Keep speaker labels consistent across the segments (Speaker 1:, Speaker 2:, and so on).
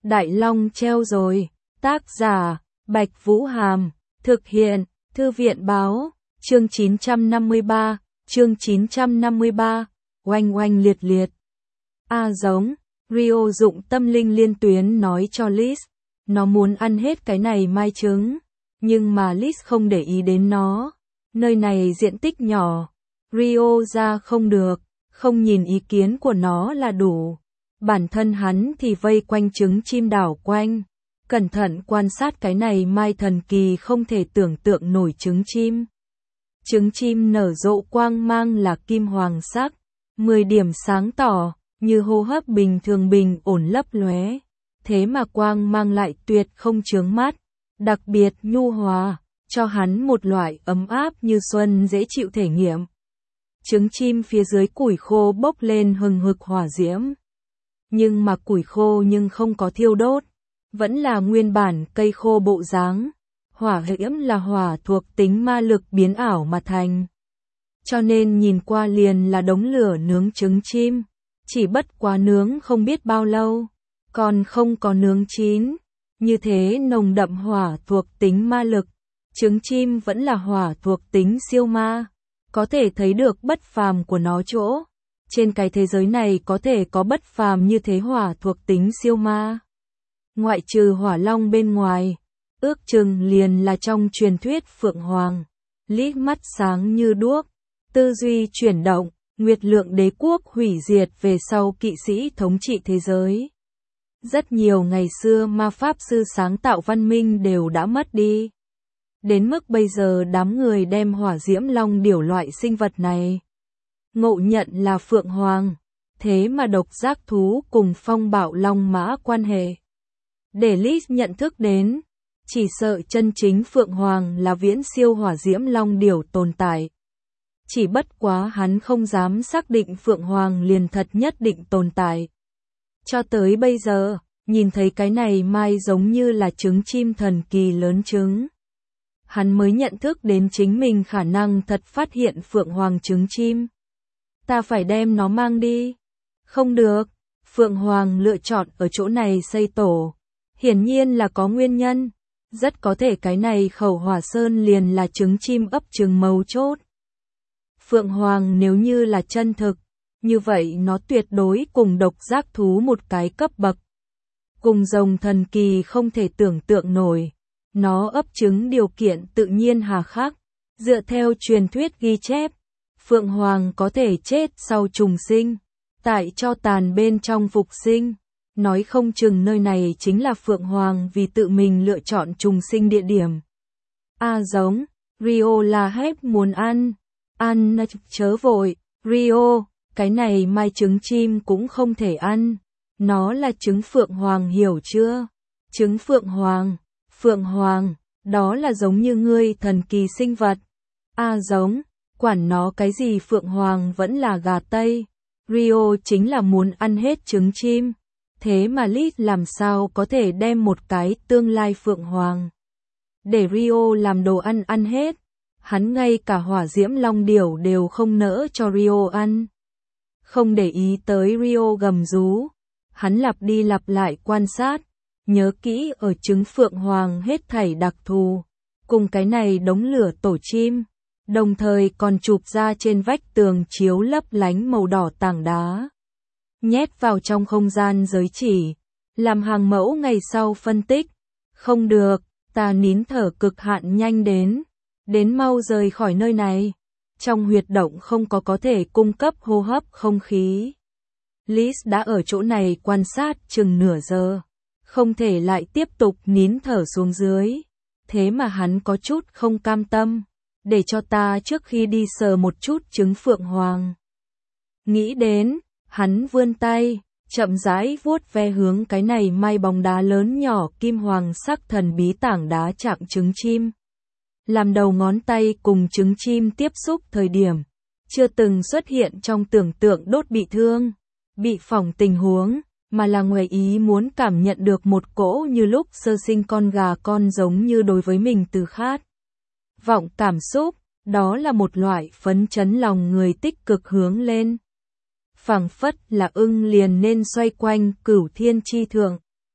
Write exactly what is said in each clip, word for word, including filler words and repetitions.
Speaker 1: Đại Long treo rồi. Tác giả, Bạch Vũ Hàm. Thực hiện, Thư viện Báo. Chương chín trăm năm mươi ba. Chương chín trăm năm mươi ba. Oanh oanh liệt liệt. A giống. Rio dụng tâm linh liên tuyến nói cho Liz. Nó muốn ăn hết cái này mai trứng. Nhưng mà Liz không để ý đến nó. Nơi này diện tích nhỏ. Rio ra không được. Không nhìn ý kiến của nó là đủ. Bản thân hắn thì vây quanh trứng chim đảo quanh. Cẩn thận quan sát cái này mai thần kỳ không thể tưởng tượng nổi trứng chim. Trứng chim nở rộ quang mang là kim hoàng sắc. mười điểm sáng tỏ, như hô hấp bình thường bình ổn lấp lóe. Thế mà quang mang lại tuyệt không chướng mắt. Đặc biệt nhu hòa, cho hắn một loại ấm áp như xuân dễ chịu thể nghiệm. Trứng chim phía dưới củi khô bốc lên hừng hực hỏa diễm. Nhưng mà củi khô nhưng không có thiêu đốt. Vẫn là nguyên bản cây khô bộ dáng. Hỏa diễm là hỏa thuộc tính ma lực biến ảo mà thành. Cho nên nhìn qua liền là đống lửa nướng trứng chim. Chỉ bất quá nướng không biết bao lâu. Còn không có nướng chín. Như thế nồng đậm hỏa thuộc tính ma lực. Trứng chim vẫn là hỏa thuộc tính siêu ma. Có thể thấy được bất phàm của nó chỗ. Trên cái thế giới này có thể có bất phàm như thế hỏa thuộc tính siêu ma. Ngoại trừ hỏa long bên ngoài. Ước chừng liền là trong truyền thuyết Phượng Hoàng. Liếc mắt sáng như đuốc. Tư duy chuyển động. Nguyệt lượng đế quốc hủy diệt về sau kỵ sĩ thống trị thế giới. Rất nhiều ngày xưa ma pháp sư sáng tạo văn minh đều đã mất đi. Đến mức bây giờ đám người đem hỏa diễm long điểu loại sinh vật này ngộ nhận là Phượng Hoàng. Thế mà độc giác thú cùng phong bạo long mã quan hệ. Để Liz nhận thức đến, chỉ sợ chân chính Phượng Hoàng là viễn siêu hỏa diễm long điểu tồn tại. Chỉ bất quá hắn không dám xác định Phượng Hoàng liền thật nhất định tồn tại. Cho tới bây giờ, nhìn thấy cái này mai giống như là trứng chim thần kỳ lớn trứng. Hắn mới nhận thức đến chính mình khả năng thật phát hiện Phượng Hoàng trứng chim. Ta phải đem nó mang đi. Không được, Phượng Hoàng lựa chọn ở chỗ này xây tổ. Hiển nhiên là có nguyên nhân. Rất có thể cái này khẩu hỏa sơn liền là trứng chim ấp trứng mấu chốt. Phượng Hoàng nếu như là chân thực, như vậy nó tuyệt đối cùng độc giác thú một cái cấp bậc. Cùng rồng thần kỳ không thể tưởng tượng nổi. Nó ấp trứng điều kiện tự nhiên hà khắc. Dựa theo truyền thuyết ghi chép, Phượng Hoàng có thể chết sau trùng sinh, tại cho tàn bên trong phục sinh. Nói không chừng nơi này chính là Phượng Hoàng vì tự mình lựa chọn trùng sinh địa điểm. A giống, Rio là hết muốn ăn. Ăn chớ vội, Rio, cái này mai trứng chim cũng không thể ăn. Nó là trứng Phượng Hoàng hiểu chưa? Trứng Phượng Hoàng, Phượng Hoàng, đó là giống như ngươi thần kỳ sinh vật. A giống, quản nó cái gì Phượng Hoàng vẫn là gà Tây. Rio chính là muốn ăn hết trứng chim. Thế mà Liz làm sao có thể đem một cái tương lai Phượng Hoàng để Rio làm đồ ăn ăn hết. Hắn ngay cả hỏa diễm long điểu đều không nỡ cho Rio ăn. Không để ý tới Rio gầm rú. Hắn lặp đi lặp lại quan sát. Nhớ kỹ ở trứng Phượng Hoàng hết thảy đặc thù. Cùng cái này đống lửa tổ chim. Đồng thời còn chụp ra trên vách tường chiếu lấp lánh màu đỏ tảng đá. Nhét vào trong không gian giới chỉ. Làm hàng mẫu ngày sau phân tích. Không được, ta nín thở cực hạn nhanh đến. Đến mau rời khỏi nơi này. Trong huyệt động không có có thể cung cấp hô hấp không khí. Liz đã ở chỗ này quan sát chừng nửa giờ. Không thể lại tiếp tục nín thở xuống dưới. Thế mà hắn có chút không cam tâm. Để cho ta trước khi đi sờ một chút trứng Phượng Hoàng. Nghĩ đến, hắn vươn tay, chậm rãi vuốt ve hướng cái này mai bóng đá lớn nhỏ kim hoàng sắc thần bí tảng đá chạm trứng chim. Làm đầu ngón tay cùng trứng chim tiếp xúc thời điểm, chưa từng xuất hiện trong tưởng tượng đốt bị thương, bị phỏng tình huống, mà là ngoài ý muốn cảm nhận được một cỗ như lúc sơ sinh con gà con giống như đối với mình từ khát. Vọng cảm xúc, đó là một loại phấn chấn lòng người tích cực hướng lên. Phảng phất là ưng liền nên xoay quanh cửu thiên chi thượng.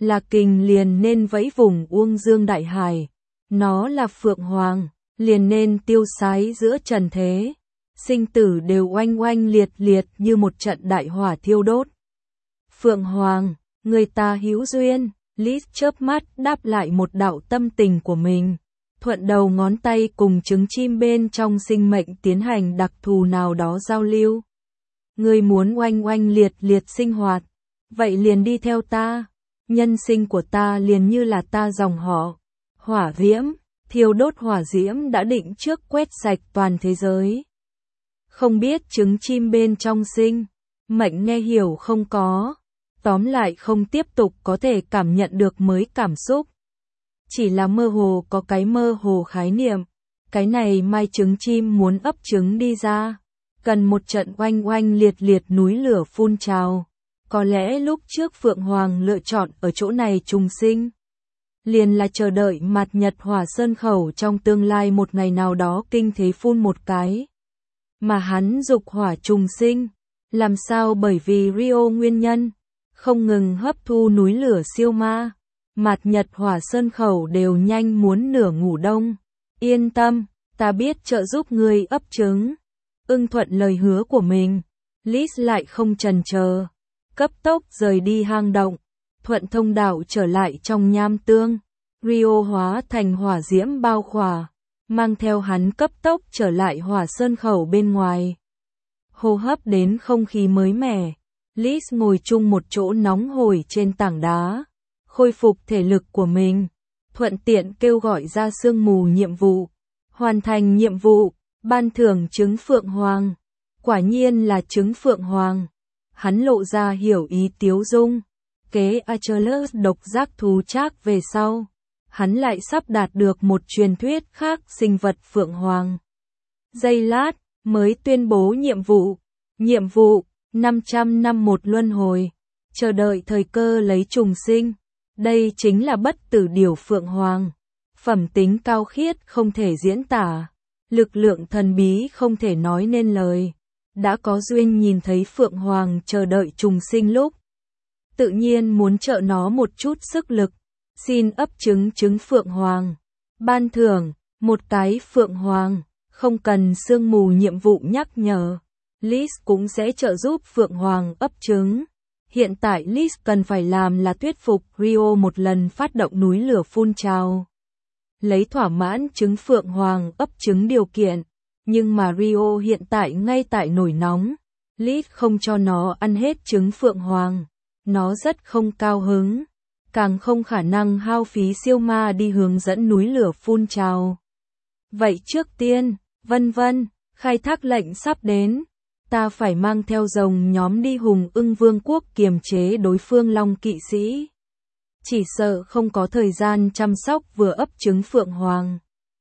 Speaker 1: là kình liền nên vẫy vùng Uông Dương Đại Hải. Nó là Phượng Hoàng, liền nên tiêu sái giữa trần thế. Sinh tử đều oanh oanh liệt liệt như một trận đại hỏa thiêu đốt. Phượng Hoàng, người ta hữu duyên, Liz chớp mắt đáp lại một đạo tâm tình của mình. Thuận đầu ngón tay cùng trứng chim bên trong sinh mệnh tiến hành đặc thù nào đó giao lưu. Người muốn oanh oanh liệt liệt sinh hoạt, vậy liền đi theo ta. Nhân sinh của ta liền như là ta dòng họ. Hỏa diễm, thiêu đốt hỏa diễm đã định trước quét sạch toàn thế giới. Không biết trứng chim bên trong sinh mệnh nghe hiểu không có. Tóm lại không tiếp tục có thể cảm nhận được mới cảm xúc. Chỉ là mơ hồ có cái mơ hồ khái niệm. Cái này mai trứng chim muốn ấp trứng đi ra. Cần một trận oanh oanh liệt liệt núi lửa phun trào. Có lẽ lúc trước Phượng Hoàng lựa chọn ở chỗ này trùng sinh. Liền là chờ đợi mặt nhật hỏa sơn khẩu trong tương lai một ngày nào đó kinh thế phun một cái. Mà hắn dục hỏa trùng sinh. Làm sao bởi vì Rio nguyên nhân. Không ngừng hấp thu núi lửa siêu ma. Mặt nhật hỏa sơn khẩu đều nhanh muốn nửa ngủ đông. Yên tâm, ta biết trợ giúp ngươi ấp trứng. Ưng thuận lời hứa của mình. Liz lại không chần chờ. Cấp tốc rời đi hang động. Thuận thông đạo trở lại trong nham tương. Rio hóa thành hỏa diễm bao khỏa. Mang theo hắn cấp tốc trở lại hỏa sơn khẩu bên ngoài. Hô hấp đến không khí mới mẻ. Liz ngồi chung một chỗ nóng hổi trên tảng đá. Khôi phục thể lực của mình. Thuận tiện kêu gọi ra sương mù nhiệm vụ. Hoàn thành nhiệm vụ. Ban thưởng trứng Phượng Hoàng. Quả nhiên là trứng Phượng Hoàng. Hắn lộ ra hiểu ý tiếu dung. Kế Achilles độc giác thú trác về sau. Hắn lại sắp đạt được một truyền thuyết khác sinh vật Phượng Hoàng. Giây lát, mới tuyên bố nhiệm vụ. Nhiệm vụ, năm trăm năm một luân hồi. Chờ đợi thời cơ lấy trùng sinh. Đây chính là bất tử điểu Phượng Hoàng. Phẩm tính cao khiết không thể diễn tả. Lực lượng thần bí không thể nói nên lời. Đã có duyên nhìn thấy Phượng Hoàng chờ đợi trùng sinh lúc. Tự nhiên muốn trợ nó một chút sức lực. Xin ấp trứng trứng Phượng Hoàng. Ban thưởng, một cái Phượng Hoàng. Không cần sương mù nhiệm vụ nhắc nhở. Liz cũng sẽ trợ giúp Phượng Hoàng ấp trứng. Hiện tại Liz cần phải làm là thuyết phục Rio một lần phát động núi lửa phun trào. Lấy thỏa mãn trứng Phượng Hoàng ấp trứng điều kiện. Nhưng mà Rio hiện tại ngay tại nổi nóng. Liz không cho nó ăn hết trứng Phượng Hoàng. Nó rất không cao hứng. Càng không khả năng hao phí siêu ma đi hướng dẫn núi lửa phun trào. Vậy trước tiên, vân vân, khai thác lệnh sắp đến. Ta phải mang theo rồng nhóm đi Hùng Ưng Vương quốc kiềm chế đối phương Long kỵ sĩ. Chỉ sợ không có thời gian chăm sóc vừa ấp trứng Phượng Hoàng.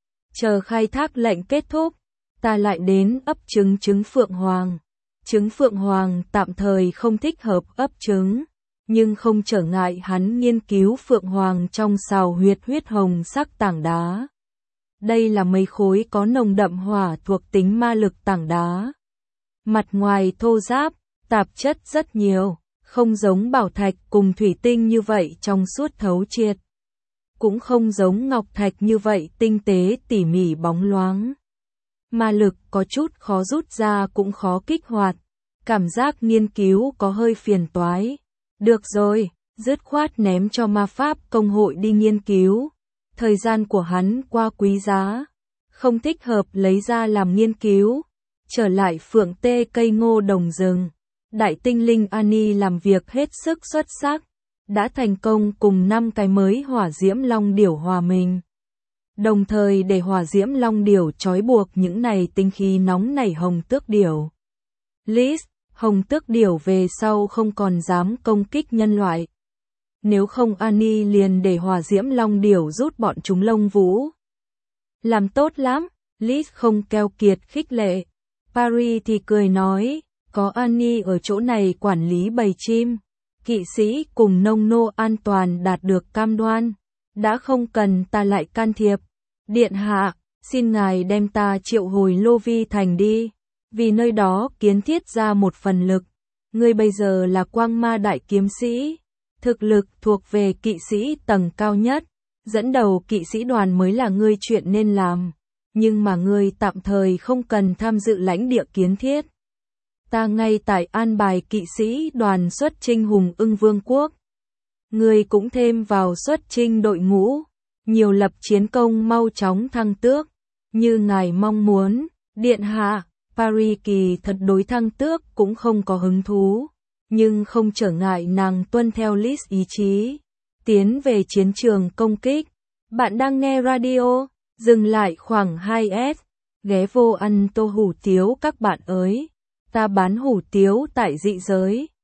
Speaker 1: Chờ khai thác lệnh kết thúc, ta lại đến ấp trứng trứng Phượng Hoàng. Trứng Phượng Hoàng tạm thời không thích hợp ấp trứng, nhưng không trở ngại hắn nghiên cứu Phượng Hoàng trong sào huyệt huyết hồng sắc tảng đá. Đây là mấy khối có nồng đậm hỏa thuộc tính ma lực tảng đá. Mặt ngoài thô ráp, tạp chất rất nhiều, không giống bảo thạch cùng thủy tinh như vậy trong suốt thấu triệt. Cũng không giống ngọc thạch như vậy tinh tế tỉ mỉ bóng loáng. Ma lực có chút khó rút ra cũng khó kích hoạt. Cảm giác nghiên cứu có hơi phiền toái. Được rồi, dứt khoát ném cho ma pháp công hội đi nghiên cứu. Thời gian của hắn qua quý giá. Không thích hợp lấy ra làm nghiên cứu. Trở lại phượng tê cây ngô đồng rừng. Đại tinh linh Annie làm việc hết sức xuất sắc. Đã thành công cùng năm cái mới hỏa diễm long điểu hòa mình. Đồng thời để hỏa diễm long điểu trói buộc những này tinh khí nóng nảy hồng tước điểu. Liz, hồng tước điểu về sau không còn dám công kích nhân loại. Nếu không Annie liền để hỏa diễm long điểu rút bọn chúng lông vũ. Làm tốt lắm, Liz không keo kiệt khích lệ. Paris thì cười nói, có Annie ở chỗ này quản lý bầy chim. Kỵ sĩ cùng nông nô an toàn đạt được cam đoan. Đã không cần ta lại can thiệp. Điện hạ, xin ngài đem ta triệu hồi Lô Vi Thành đi. Vì nơi đó kiến thiết ra một phần lực. Ngươi bây giờ là quang ma đại kiếm sĩ. Thực lực thuộc về kỵ sĩ tầng cao nhất, dẫn đầu kỵ sĩ đoàn mới là ngươi chuyện nên làm, nhưng mà ngươi tạm thời không cần tham dự lãnh địa kiến thiết. Ta ngay tại an bài kỵ sĩ đoàn xuất chinh Hùng Ưng Vương quốc. Ngươi cũng thêm vào xuất chinh đội ngũ, nhiều lập chiến công mau chóng thăng tước, như ngài mong muốn, điện hạ. Paris kỳ thật đối thăng tước cũng không có hứng thú, nhưng không trở ngại nàng tuân theo list ý chí, tiến về chiến trường công kích. Bạn đang nghe radio, dừng lại khoảng hai S, ghé vô ăn tô hủ tiếu các bạn ơi, ta bán hủ tiếu tại dị giới.